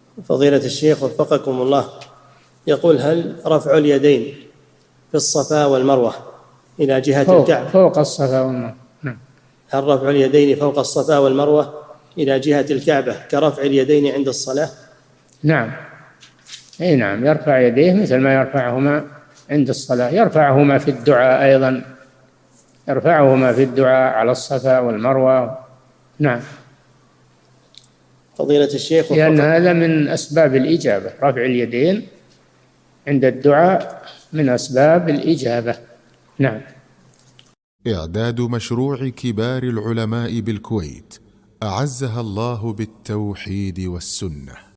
فضيلة الشيخ وفقكم الله، يقول: هل رفع اليدين في الصفا والمروة إلى جهة الكعبة فوق الصفا والمروة؟ نعم. هل رفع اليدين فوق الصفا والمروة إلى جهة الكعبة كرفع اليدين عند الصلاة؟ نعم. أي نعم، يرفع يديه مثل ما يرفعهما عند الصلاة، يرفعهما في الدعاء أيضا، يرفعهما في الدعاء على الصفا والمروة. نعم. فضيلة الشيخ لأن هذا من أسباب الإجابة، رفع اليدين عند الدعاء من أسباب الإجابة. نعم. إعداد مشروع كبار العلماء بالكويت أعزها الله بالتوحيد والسنة.